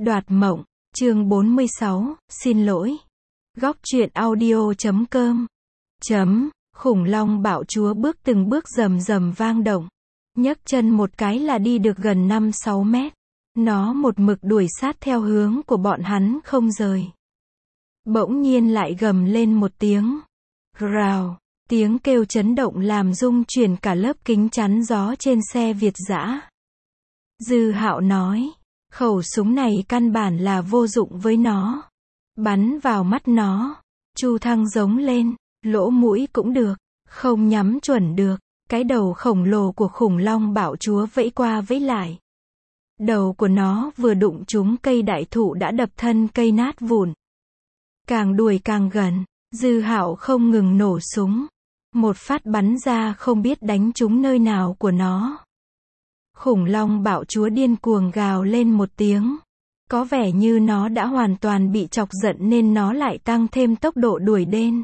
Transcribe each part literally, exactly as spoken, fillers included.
Đoạt mộng, chương bốn mươi sáu, xin lỗi. Góc truyện audio chấm com. Chấm, khủng long bạo chúa bước từng bước rầm rầm vang động. Nhấc chân một cái là đi được gần năm sáu mét. Nó một mực đuổi sát theo hướng của bọn hắn không rời. Bỗng nhiên lại gầm lên một tiếng. Rào, tiếng kêu chấn động làm rung chuyển cả lớp kính chắn gió trên xe Việt dã. Dư Hạo nói, khẩu súng này căn bản là vô dụng với nó. Bắn vào mắt nó. Chu Thăng giống lên, lỗ mũi cũng được, không nhắm chuẩn được. Cái đầu khổng lồ của khủng long bạo chúa vẫy qua vẫy lại. Đầu của nó vừa đụng trúng cây đại thụ đã đập thân cây nát vụn. Càng đuổi càng gần, Dư Hạo không ngừng nổ súng. Một phát bắn ra không biết đánh trúng nơi nào của nó. Khủng long bạo chúa điên cuồng gào lên một tiếng. Có vẻ như nó đã hoàn toàn bị chọc giận nên nó lại tăng thêm tốc độ đuổi đến.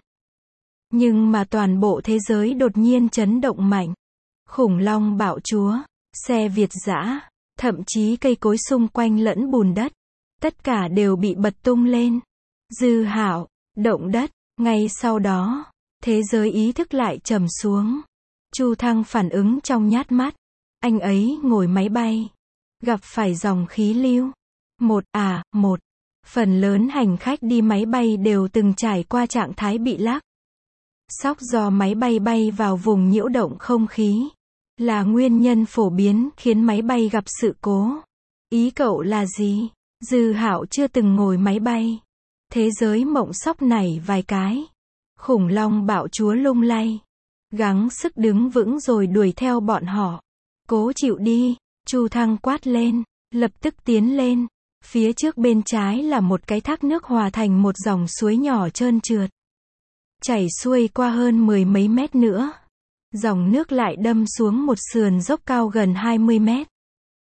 Nhưng mà toàn bộ thế giới đột nhiên chấn động mạnh. Khủng long bạo chúa, xe Việt dã, thậm chí cây cối xung quanh lẫn bùn đất. Tất cả đều bị bật tung lên. Dư Hạo, động đất, ngay sau đó, thế giới ý thức lại trầm xuống. Chu Thăng phản ứng trong nhát mắt. Anh ấy ngồi máy bay. Gặp phải dòng khí lưu. Một, à, một. Phần lớn hành khách đi máy bay đều từng trải qua trạng thái bị lắc. Sóc do máy bay bay vào vùng nhiễu động không khí. Là nguyên nhân phổ biến khiến máy bay gặp sự cố. Ý cậu là gì? Dư Hạo chưa từng ngồi máy bay. Thế giới mộng sóc nảy vài cái. Khủng long bạo chúa lung lay. Gắng sức đứng vững rồi đuổi theo bọn họ. Cố chịu đi, Chu Thăng quát lên, lập tức tiến lên. Phía trước bên trái là một cái thác nước hòa thành một dòng suối nhỏ trơn trượt. Chảy xuôi qua hơn mười mấy mét nữa. Dòng nước lại đâm xuống một sườn dốc cao gần hai mươi mét.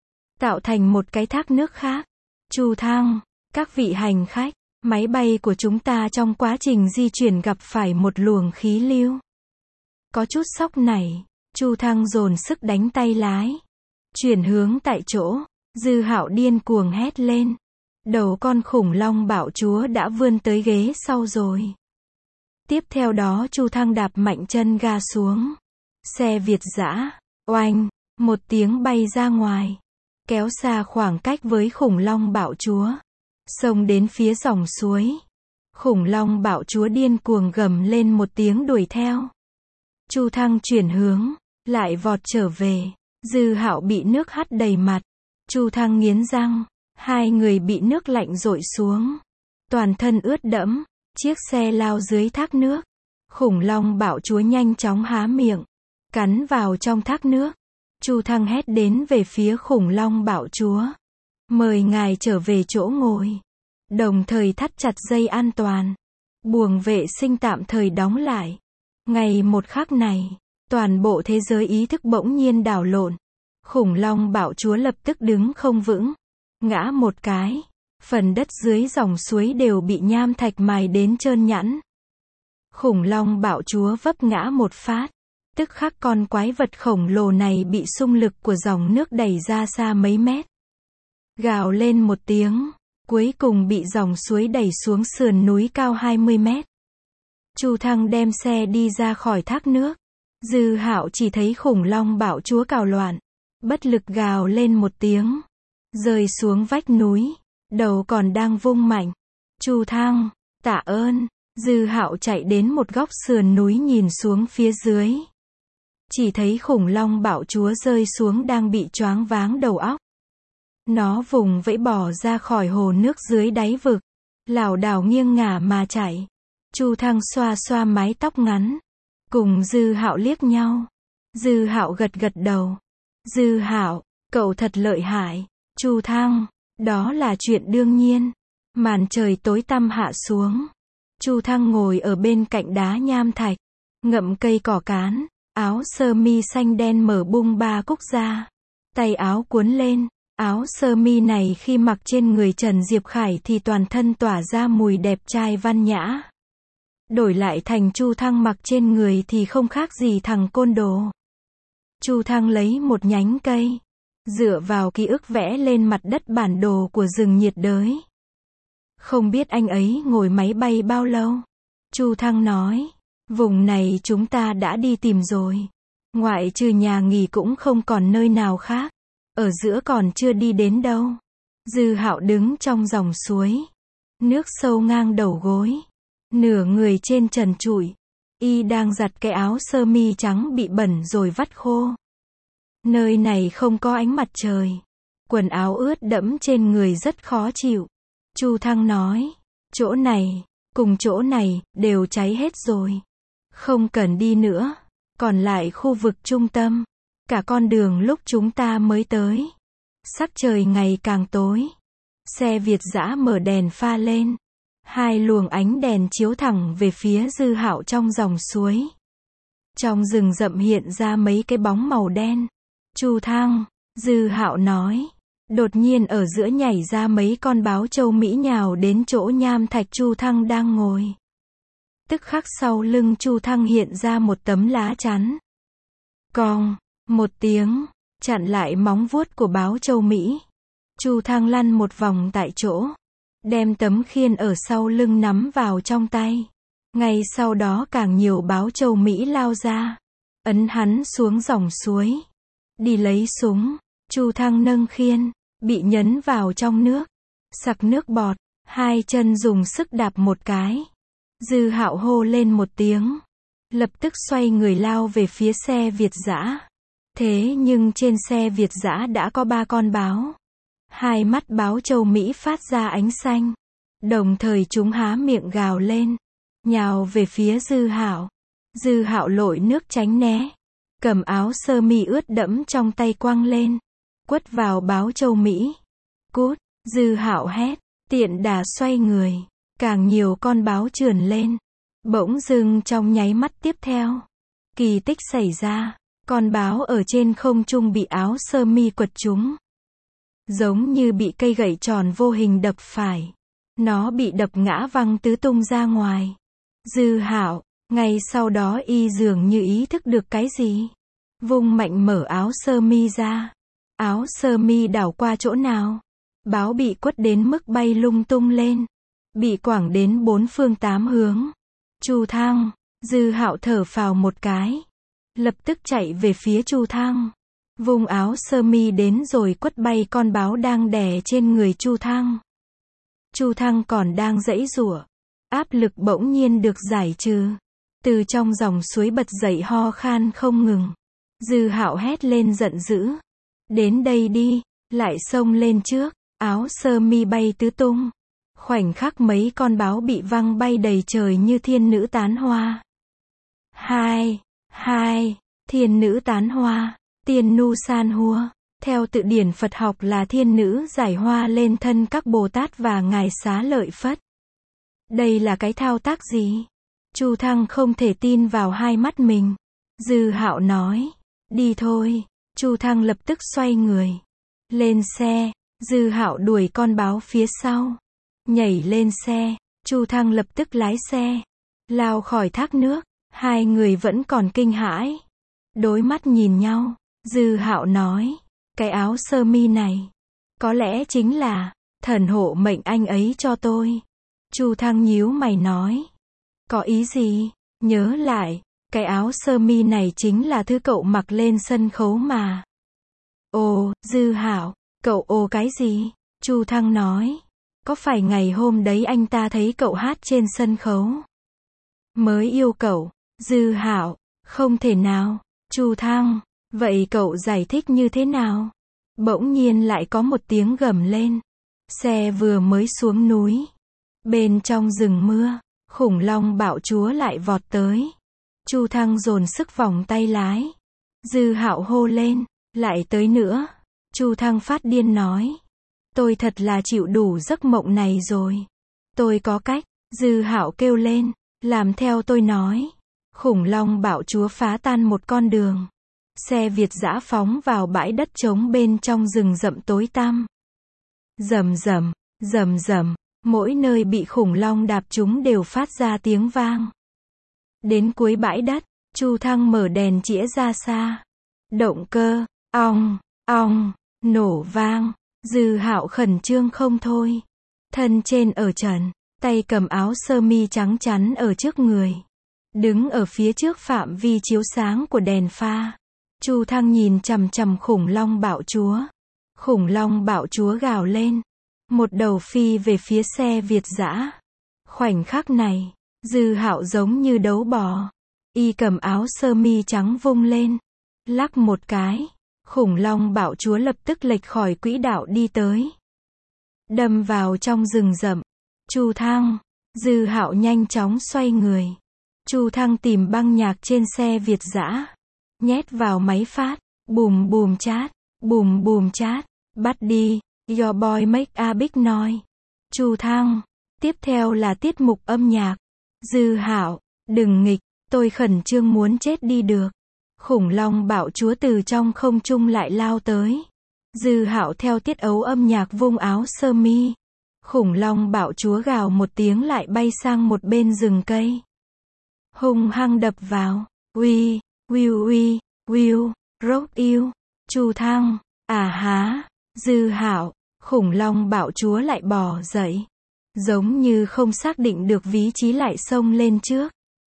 Tạo thành một cái thác nước khác. Chu Thăng, các vị hành khách, máy bay của chúng ta trong quá trình di chuyển gặp phải một luồng khí lưu. Có chút sốc này. Chu Thăng dồn sức đánh tay lái. Chuyển hướng tại chỗ. Dư Hạo điên cuồng hét lên. Đầu con khủng long bạo chúa đã vươn tới ghế sau rồi. Tiếp theo đó Chu Thăng đạp mạnh chân ga xuống. Xe Việt dã, oanh, một tiếng bay ra ngoài. Kéo xa khoảng cách với khủng long bạo chúa. Xông đến phía dòng suối. Khủng long bạo chúa điên cuồng gầm lên một tiếng đuổi theo. Chu Thăng chuyển hướng. Lại vọt trở về. Dư Hạo bị nước hắt đầy mặt. Chu Thăng nghiến răng. Hai người bị nước lạnh dội xuống. Toàn thân ướt đẫm. Chiếc xe lao dưới thác nước. Khủng long bạo chúa nhanh chóng há miệng. Cắn vào trong thác nước. Chu Thăng hét đến về phía khủng long bạo chúa. Mời ngài trở về chỗ ngồi. Đồng thời thắt chặt dây an toàn. Buồng vệ sinh tạm thời đóng lại. Ngày một khắc này. Toàn bộ thế giới ý thức bỗng nhiên đảo lộn. Khủng long bạo chúa lập tức đứng không vững. Ngã một cái. Phần đất dưới dòng suối đều bị nham thạch mài đến trơn nhẵn. Khủng long bạo chúa vấp ngã một phát. Tức khắc con quái vật khổng lồ này bị xung lực của dòng nước đẩy ra xa mấy mét. Gào lên một tiếng. Cuối cùng bị dòng suối đẩy xuống sườn núi cao hai mươi mét. Chu Thăng đem xe đi ra khỏi thác nước. Dư Hạo chỉ thấy khủng long bạo chúa cào loạn. Bất lực gào lên một tiếng. Rơi xuống vách núi. Đầu còn đang vung mạnh. Chu Thăng, tạ ơn. Dư Hạo chạy đến một góc sườn núi nhìn xuống phía dưới. Chỉ thấy khủng long bạo chúa rơi xuống đang bị choáng váng đầu óc. Nó vùng vẫy bỏ ra khỏi hồ nước dưới đáy vực. Lảo đảo nghiêng ngả mà chạy. Chu Thăng xoa xoa mái tóc ngắn. Cùng Dư Hạo liếc nhau. Dư Hạo gật gật đầu. Dư Hạo, cậu thật lợi hại. Chu Thăng, đó là chuyện đương nhiên. Màn trời tối tăm hạ xuống. Chu Thăng ngồi ở bên cạnh đá nham thạch. Ngậm cây cỏ cán. Áo sơ mi xanh đen mở bung ba cúc ra. Tay áo cuốn lên. Áo sơ mi này khi mặc trên người Trần Diệp Khải thì toàn thân tỏa ra mùi đẹp trai văn nhã. Đổi lại thành Chu Thăng mặc trên người thì không khác gì thằng côn đồ. Chu Thăng lấy một nhánh cây. dựa vào ký ức vẽ lên mặt đất bản đồ của rừng nhiệt đới. Không biết anh ấy ngồi máy bay bao lâu? Chu Thăng nói, vùng này chúng ta đã đi tìm rồi. Ngoại trừ nhà nghỉ cũng không còn nơi nào khác. Ở giữa còn chưa đi đến đâu. Dư Hạo đứng trong dòng suối. Nước sâu ngang đầu gối. Nửa người trên trần trụi. Y đang giặt cái áo sơ mi trắng bị bẩn rồi vắt khô. Nơi này không có ánh mặt trời. Quần áo ướt đẫm trên người rất khó chịu. Chu Thăng nói, chỗ này, cùng chỗ này, đều cháy hết rồi. Không cần đi nữa. Còn lại khu vực trung tâm. Cả con đường lúc chúng ta mới tới. Sắc trời ngày càng tối. Xe Việt dã mở đèn pha lên. Hai luồng ánh đèn chiếu thẳng về phía Dư Hạo trong dòng suối. Trong rừng rậm hiện ra mấy cái bóng màu đen. Chu Thăng, Dư Hạo nói. Đột nhiên ở giữa nhảy ra mấy con báo châu Mỹ nhào đến chỗ nham thạch Chu Thăng đang ngồi. Tức khắc sau lưng Chu Thăng hiện ra một tấm lá chắn. Cong, một tiếng, chặn lại móng vuốt của báo châu Mỹ. Chu Thăng lăn một vòng tại chỗ. Đem tấm khiên ở sau lưng nắm vào trong tay. Ngay sau đó càng nhiều báo châu Mỹ lao ra. Ấn hắn xuống dòng suối. Đi lấy súng. Chu Thăng nâng khiên. Bị nhấn vào trong nước. Sặc nước bọt. Hai chân dùng sức đạp một cái. Dư Hạo hô lên một tiếng. Lập tức xoay người lao về phía xe Việt dã. Thế nhưng trên xe Việt dã đã có ba con báo. Hai mắt báo châu Mỹ phát ra ánh xanh. Đồng thời chúng há miệng gào lên. Nhào về phía Dư Hạo. Dư Hạo lội nước tránh né. Cầm áo sơ mi ướt đẫm trong tay quăng lên. Quất vào báo châu Mỹ. Cút, Dư Hạo hét. Tiện đà xoay người. Càng nhiều con báo trườn lên. Bỗng dưng trong nháy mắt tiếp theo. Kỳ tích xảy ra. Con báo ở trên không trung bị áo sơ mi quật trúng. Giống như bị cây gậy tròn vô hình đập phải. Nó bị đập ngã văng tứ tung ra ngoài. Dư Hạo, ngay sau đó y dường như ý thức được cái gì. Vung mạnh mở áo sơ mi ra. Áo sơ mi đảo qua chỗ nào. Báo bị quất đến mức bay lung tung lên. Bị quẳng đến bốn phương tám hướng. Chu Thăng, Dư Hạo thở phào một cái. Lập tức chạy về phía Chu Thăng. Vung áo sơ mi đến rồi quất bay con báo đang đè trên người Chu Thăng. Chu Thăng còn đang giãy giụa. Áp lực bỗng nhiên được giải trừ. Từ trong dòng suối bật dậy ho khan không ngừng. Dư Hạo hét lên giận dữ. Đến đây đi, lại xông lên trước. Áo sơ mi bay tứ tung. Khoảnh khắc mấy con báo bị văng bay đầy trời như thiên nữ tán hoa. Hai, hai, thiên nữ tán hoa, tiên nu san hua. Theo tự điển Phật học là thiên nữ giải hoa lên thân các Bồ Tát và Ngài Xá Lợi Phất. Đây là cái thao tác gì? Chu Thăng không thể tin vào hai mắt mình. Dư Hạo nói, đi thôi. Chu Thăng lập tức xoay người. Lên xe, Dư Hạo đuổi con báo phía sau. Nhảy lên xe, Chu Thăng lập tức lái xe. Lao khỏi thác nước, hai người vẫn còn kinh hãi. Đối mắt nhìn nhau, Dư Hạo nói, cái áo sơ mi này, có lẽ chính là, thần hộ mệnh anh ấy cho tôi. Chu Thăng nhíu mày nói, có ý gì? Nhớ lại, cái áo sơ mi này chính là thứ cậu mặc lên sân khấu mà. Ồ, Dư Hạo, cậu ồ cái gì? Chu Thăng nói, có phải ngày hôm đấy anh ta thấy cậu hát trên sân khấu mới yêu cậu? Dư Hạo, không thể nào. Chu Thăng, vậy cậu giải thích như thế nào? Bỗng nhiên lại có một tiếng gầm lên. Xe vừa mới xuống núi. Bên trong rừng mưa, khủng long bạo chúa lại vọt tới. Chu Thăng dồn sức vòng tay lái. Dư Hạo hô lên, lại tới nữa. Chu Thăng phát điên nói, tôi thật là chịu đủ giấc mộng này rồi. Tôi có cách. Dư Hạo kêu lên, làm theo tôi nói. Khủng long bạo chúa phá tan một con đường. Xe Việt dã phóng vào bãi đất trống bên trong rừng rậm tối tăm. Rầm rầm, rầm rầm, mỗi nơi bị khủng long đạp trúng đều phát ra tiếng vang. Đến cuối bãi đất, Chu Thăng mở đèn chĩa ra xa. Động cơ, ong, ong, nổ vang. Dư Hạo khẩn trương không thôi. Thân trên ở trần, tay cầm áo sơ mi trắng chắn ở trước người. Đứng ở phía trước phạm vi chiếu sáng của đèn pha. Chu Thăng nhìn chằm chằm khủng long bạo chúa. Khủng long bạo chúa gào lên. Một đầu phi về phía xe Việt dã. Khoảnh khắc này, Dư Hạo giống như đấu bò. Y cầm áo sơ mi trắng vung lên. Lắc một cái. Khủng long bạo chúa lập tức lệch khỏi quỹ đạo đi tới. Đâm vào trong rừng rậm. Chu Thăng. Dư Hạo nhanh chóng xoay người. Chu Thăng tìm băng nhạc trên xe Việt dã. Nhét vào máy phát. Bùm bùm chát. Bùm bùm chát. Bắt đi. Your boy make a big noise. Chu Thăng. Tiếp theo là tiết mục âm nhạc. Dư Hạo. Đừng nghịch. Tôi khẩn trương muốn chết đi được. Khủng long bạo chúa từ trong không trung lại lao tới. Dư Hạo theo tiết ấu âm nhạc vung áo sơ mi. Khủng long bạo chúa gào một tiếng lại bay sang một bên rừng cây. Hung hăng đập vào. Uy, wiu uy, wiu, rock yêu. Chu Thăng. À há. Dư Hạo. Khủng long bạo chúa lại bò dậy. Giống như không xác định được vị trí lại xông lên trước.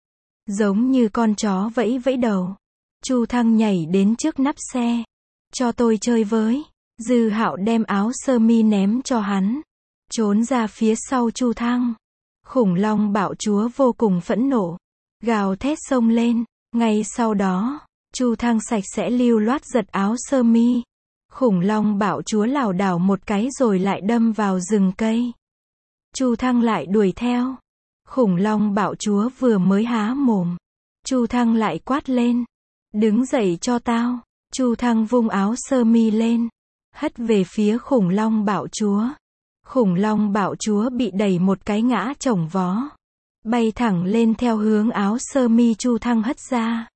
Giống như con chó vẫy vẫy đầu. Chu Thăng nhảy đến trước nắp xe. Cho tôi chơi với. Dư Hạo đem áo sơ mi ném cho hắn. Trốn ra phía sau Chu Thăng. Khủng long bạo chúa vô cùng phẫn nộ. Gào thét xông lên. Ngay sau đó, Chu Thăng sạch sẽ lưu loát giật áo sơ mi. Khủng long bạo chúa lảo đảo một cái rồi lại đâm vào rừng cây. Chu Thăng lại đuổi theo. Khủng long bạo chúa vừa mới há mồm. Chu Thăng lại quát lên. Đứng dậy cho tao. Chu Thăng vung áo sơ mi lên. Hất về phía khủng long bạo chúa. Khủng long bạo chúa bị đẩy một cái ngã chồng vó. Bay thẳng lên theo hướng áo sơ mi Chu Thăng hất ra.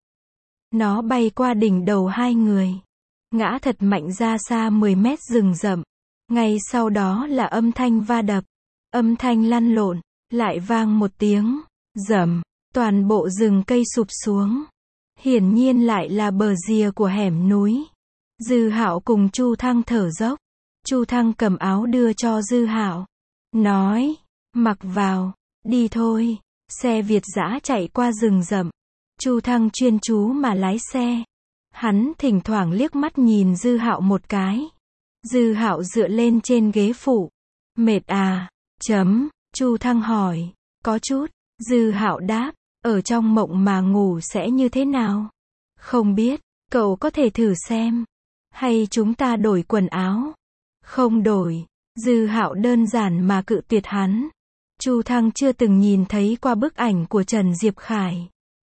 Nó bay qua đỉnh đầu hai người. Ngã thật mạnh ra xa mười mét rừng rậm. Ngay sau đó là âm thanh va đập. Âm thanh lăn lộn. Lại vang một tiếng. Rầm. Toàn bộ rừng cây sụp xuống. Hiển nhiên lại là bờ rìa của hẻm núi. Dư Hạo cùng Chu Thăng thở dốc. Chu Thăng cầm áo đưa cho Dư Hạo. Nói. Mặc vào. Đi thôi. Xe Việt dã chạy qua rừng rậm. Chu Thăng chuyên chú mà lái xe. Hắn thỉnh thoảng liếc mắt nhìn Dư Hạo một cái. Dư Hạo dựa lên trên ghế phụ. Mệt à? Chấm. Chu Thăng hỏi. Có chút. Dư Hạo đáp. Ở trong mộng mà ngủ sẽ như thế nào? Không biết. Cậu có thể thử xem. Hay chúng ta đổi quần áo? Không đổi. Dư Hạo đơn giản mà cự tuyệt hắn. Chu Thăng chưa từng nhìn thấy qua bức ảnh của Trần Diệp Khải.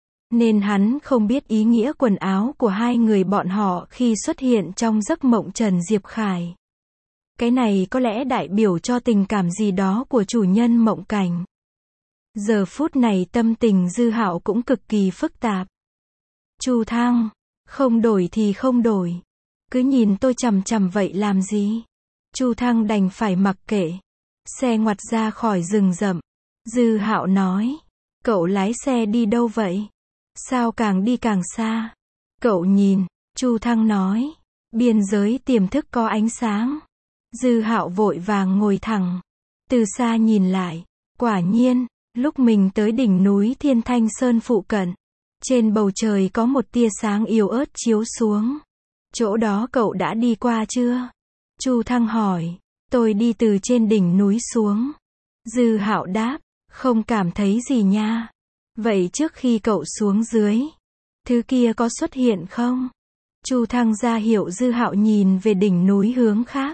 Nên hắn không biết ý nghĩa quần áo của hai người bọn họ khi xuất hiện trong giấc mộng Trần Diệp Khải. Cái này có lẽ đại biểu cho tình cảm gì đó của chủ nhân mộng cảnh. Giờ phút này tâm tình Dư Hạo cũng cực kỳ phức tạp. Chu Thăng, không đổi thì không đổi. Cứ nhìn tôi chằm chằm vậy làm gì? Chu Thăng đành phải mặc kệ. Xe ngoặt ra khỏi rừng rậm. Dư Hạo nói. Cậu lái xe đi đâu vậy? Sao càng đi càng xa? Cậu nhìn. Chu Thăng nói. Biên giới tiềm thức có ánh sáng. Dư Hạo vội vàng ngồi thẳng. Từ xa nhìn lại. Quả nhiên, lúc mình tới đỉnh núi Thiên Thanh Sơn phụ cận. Trên bầu trời có một tia sáng yếu ớt chiếu xuống. Chỗ đó cậu đã đi qua chưa? Chu Thăng hỏi. Tôi đi từ trên đỉnh núi xuống. Dư Hạo đáp. Không cảm thấy gì nha. Vậy trước khi cậu xuống dưới, thứ kia có xuất hiện không? Chu Thăng ra hiệu Dư Hạo nhìn về đỉnh núi hướng khác.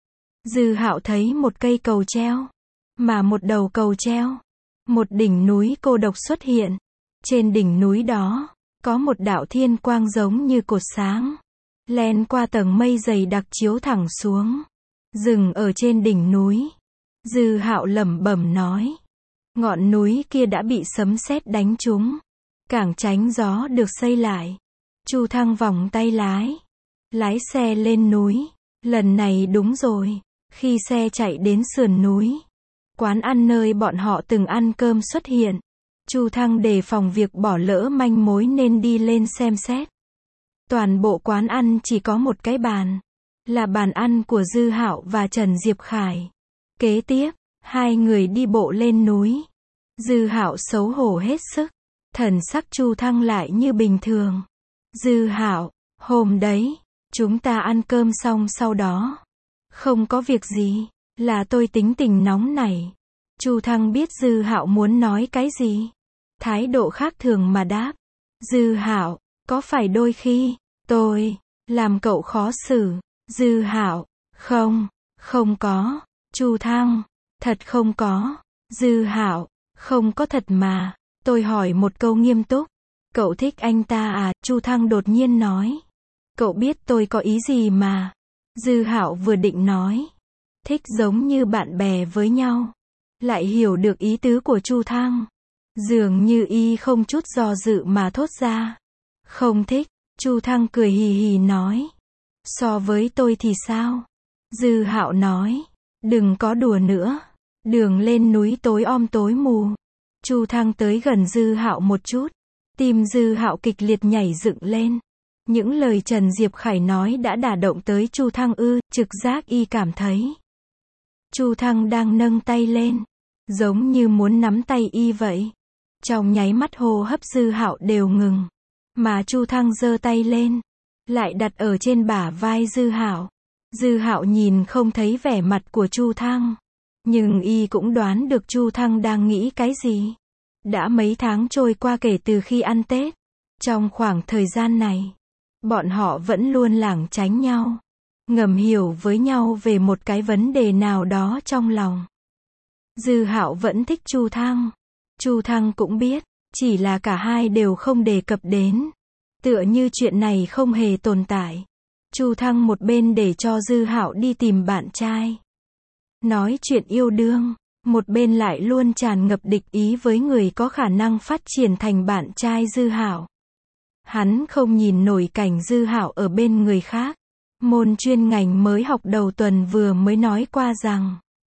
Dư Hạo thấy một cây cầu treo. Mà một đầu cầu treo. Một đỉnh núi cô độc xuất hiện. Trên đỉnh núi đó, có một đạo thiên quang giống như cột sáng. Len qua tầng mây dày đặc chiếu thẳng xuống. Dừng ở trên đỉnh núi. Dư Hạo lẩm bẩm nói. Ngọn núi kia đã bị sấm sét đánh trúng. Cảng tránh gió được xây lại. Chu Thăng vòng tay lái. Lái xe lên núi. Lần này đúng rồi. Khi xe chạy đến sườn núi, quán ăn nơi bọn họ từng ăn cơm xuất hiện. Chu Thăng đề phòng việc bỏ lỡ manh mối nên đi lên xem xét. Toàn bộ quán ăn chỉ có một cái bàn. là bàn ăn của Dư Hạo và Trần Diệp Khải. Kế tiếp, hai người đi bộ lên núi. Dư Hạo xấu hổ hết sức, thần sắc Chu Thăng lại như bình thường. Dư Hạo, hôm đấy, chúng ta ăn cơm xong sau đó. Không có việc gì, là tôi tính tình nóng nảy. Chu Thăng biết Dư Hạo muốn nói cái gì. Thái độ khác thường mà đáp. Dư Hạo, có phải đôi khi, tôi, làm cậu khó xử? Dư Hạo, không, không có. Chu Thăng, thật không có. Dư Hạo, không có thật mà. Tôi hỏi một câu nghiêm túc. Cậu thích anh ta à? Chu Thăng đột nhiên nói. Cậu biết tôi có ý gì mà. Dư Hạo vừa định nói. Thích giống như bạn bè với nhau. Lại hiểu được ý tứ của Chu Thăng. Dường như y không chút do dự mà thốt ra. Không thích. Chu Thăng cười hì hì nói. So với tôi thì sao? Dư Hạo nói. Đừng có đùa nữa. Đường lên núi tối om tối mù. Chu Thăng tới gần Dư Hạo một chút. Tim Dư Hạo kịch liệt nhảy dựng lên. Những lời Trần Diệp Khải nói đã đả động tới Chu Thăng ư, trực giác y cảm thấy. Chu Thăng đang nâng tay lên, giống như muốn nắm tay y vậy. Trong nháy mắt hô hấp Dư Hạo đều ngừng, mà Chu Thăng giơ tay lên, lại đặt ở trên bả vai Dư Hạo. Dư Hạo nhìn không thấy vẻ mặt của Chu Thăng, nhưng y cũng đoán được Chu Thăng đang nghĩ cái gì. Đã mấy tháng trôi qua kể từ khi ăn Tết. Trong khoảng thời gian này, bọn họ vẫn luôn lảng tránh nhau, ngầm hiểu với nhau về một cái vấn đề nào đó trong lòng. Dư Hạo vẫn thích Chu Thăng. Chu Thăng cũng biết, chỉ là cả hai đều không đề cập đến. Tựa như chuyện này không hề tồn tại. Chu Thăng một bên để cho Dư Hạo đi tìm bạn trai, nói chuyện yêu đương, một bên lại luôn tràn ngập địch ý với người có khả năng phát triển thành bạn trai Dư Hạo. Hắn không nhìn nổi cảnh Dư Hạo ở bên người khác. Môn chuyên ngành mới học đầu tuần vừa mới nói qua rằng,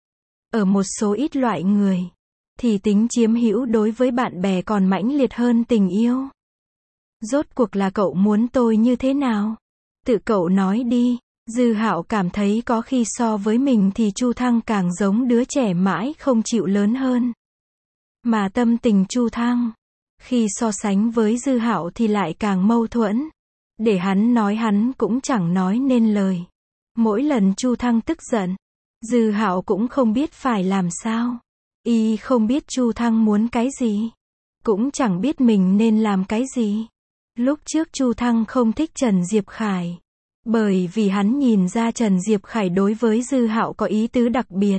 ở một số ít loại người, thì tính chiếm hữu đối với bạn bè còn mãnh liệt hơn tình yêu. Rốt cuộc là cậu muốn tôi như thế nào? Tự cậu nói đi. Dư Hạo cảm thấy có khi so với mình thì Chu Thăng càng giống đứa trẻ mãi không chịu lớn hơn. Mà tâm tình Chu Thăng, khi so sánh với Dư Hạo thì lại càng mâu thuẫn. Để hắn nói hắn cũng chẳng nói nên lời. Mỗi lần Chu Thăng tức giận, Dư Hạo cũng không biết phải làm sao. Y không biết Chu Thăng muốn cái gì, cũng chẳng biết mình nên làm cái gì. Lúc trước Chu Thăng không thích Trần Diệp Khải, bởi vì hắn nhìn ra Trần Diệp Khải đối với Dư Hạo có ý tứ đặc biệt.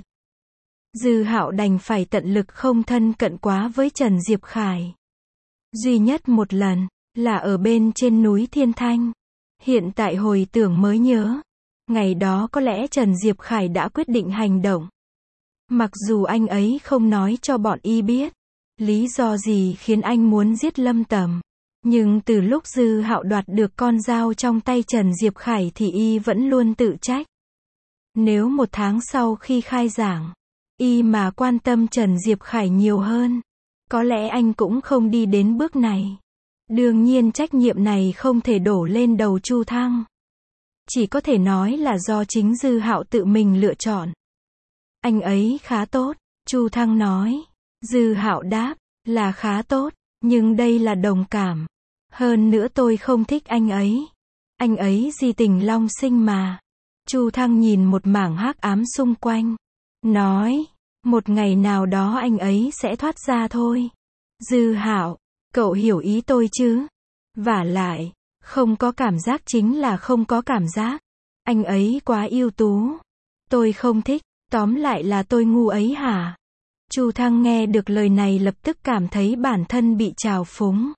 Dư Hạo đành phải tận lực không thân cận quá với Trần Diệp Khải. Duy nhất một lần, là ở bên trên núi Thiên Thanh. Hiện tại hồi tưởng mới nhớ, ngày đó có lẽ Trần Diệp Khải đã quyết định hành động. Mặc dù anh ấy không nói cho bọn y biết, lý do gì khiến anh muốn giết Lâm Tầm. Nhưng từ lúc Dư Hạo đoạt được con dao trong tay Trần Diệp Khải thì y vẫn luôn tự trách. Nếu một tháng sau khi khai giảng, y mà quan tâm Trần Diệp Khải nhiều hơn, có lẽ anh cũng không đi đến bước này. Đương nhiên trách nhiệm này không thể đổ lên đầu Chu Thăng. Chỉ có thể nói là do chính Dư Hạo tự mình lựa chọn. Anh ấy khá tốt, Chu Thăng nói. Dư Hạo đáp, là khá tốt, nhưng đây là đồng cảm. Hơn nữa tôi không thích anh ấy. Anh ấy di tình long sinh mà. Chu Thăng nhìn một mảng hắc ám xung quanh, nói, một ngày nào đó anh ấy sẽ thoát ra thôi. Dư Hạo, cậu hiểu ý tôi chứ? Vả lại, không có cảm giác chính là không có cảm giác. Anh ấy quá ưu tú. Tôi không thích, tóm lại là tôi ngu ấy hả? Chu Thăng nghe được lời này lập tức cảm thấy bản thân bị trào phúng.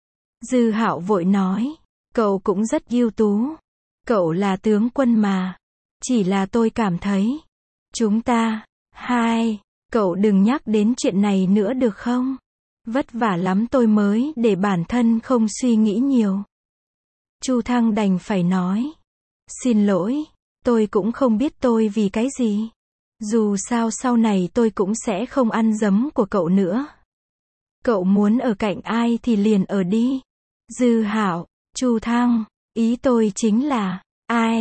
Dư Hạo vội nói, cậu cũng rất ưu tú. Cậu là tướng quân mà. Chỉ là tôi cảm thấy, chúng ta, hai, cậu đừng nhắc đến chuyện này nữa được không? Vất vả lắm tôi mới để bản thân không suy nghĩ nhiều. Chu Thăng đành phải nói, xin lỗi, tôi cũng không biết tôi vì cái gì. Dù sao sau này tôi cũng sẽ không ăn dấm của cậu nữa. Cậu muốn ở cạnh ai thì liền ở đi. Dư Hạo, Chu Thăng, ý tôi chính là, ai,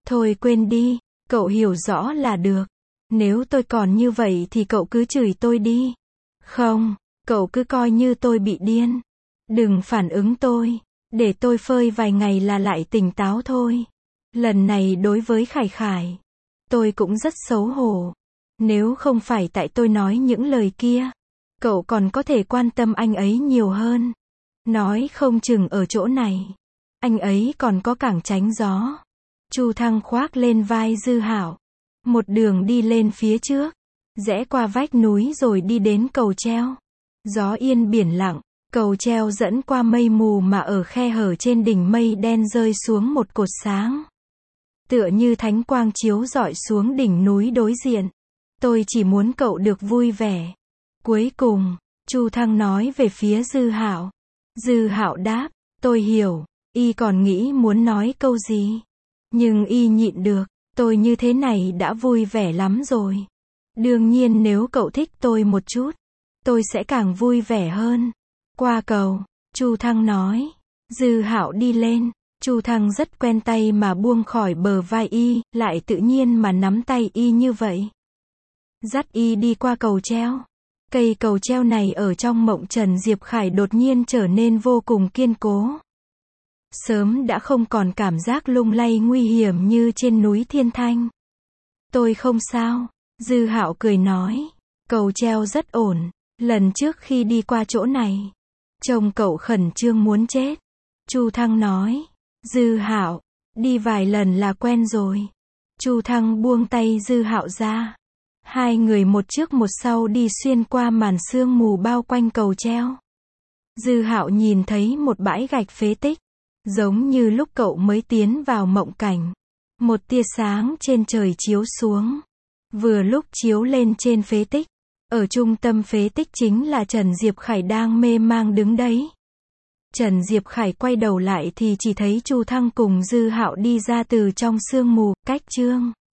Thôi quên đi, cậu hiểu rõ là được. Nếu tôi còn như vậy thì cậu cứ chửi tôi đi. Không, cậu cứ coi như tôi bị điên. Đừng phản ứng tôi. Để tôi phơi vài ngày là lại tỉnh táo thôi. Lần này đối với Khải Khải, tôi cũng rất xấu hổ. Nếu không phải tại tôi nói những lời kia, cậu còn có thể quan tâm anh ấy nhiều hơn. Nói không chừng ở chỗ này, anh ấy còn có cảng tránh gió. Chu Thăng khoác lên vai Dư Hạo, một đường đi lên phía trước, rẽ qua vách núi rồi đi đến cầu treo. Gió yên biển lặng, cầu treo dẫn qua mây mù mà ở khe hở trên đỉnh mây đen rơi xuống một cột sáng. Tựa như thánh quang chiếu rọi xuống đỉnh núi đối diện. Tôi chỉ muốn cậu được vui vẻ. Cuối cùng, Chu Thăng nói về phía Dư Hạo. Dư Hạo đáp, tôi hiểu, y còn nghĩ muốn nói câu gì. Nhưng y nhịn được, tôi như thế này đã vui vẻ lắm rồi. Đương nhiên nếu cậu thích tôi một chút, tôi sẽ càng vui vẻ hơn. Qua cầu, Chu Thăng nói. Dư Hạo đi lên, Chu Thăng rất quen tay mà buông khỏi bờ vai y, lại tự nhiên mà nắm tay y như vậy. Dắt y đi qua cầu treo. Cây cầu treo này ở trong mộng Trần Diệp Khải đột nhiên trở nên vô cùng kiên cố. Sớm đã không còn cảm giác lung lay nguy hiểm như trên núi Thiên Thanh. Tôi không sao, Dư Hạo cười nói. Cầu treo rất ổn. Lần trước khi đi qua chỗ này, trông cậu khẩn trương muốn chết. Chu Thăng nói. Dư Hạo, đi vài lần là quen rồi. Chu Thăng buông tay Dư Hạo ra. Hai người một trước một sau đi xuyên qua màn sương mù bao quanh cầu treo. Dư Hạo nhìn thấy một bãi gạch phế tích, giống như lúc cậu mới tiến vào mộng cảnh. Một tia sáng trên trời chiếu xuống, vừa lúc chiếu lên trên phế tích. Ở trung tâm phế tích chính là Trần Diệp Khải đang mê mang đứng đấy. Trần Diệp Khải quay đầu lại thì chỉ thấy Chu Thăng cùng Dư Hạo đi ra từ trong sương mù, cách chương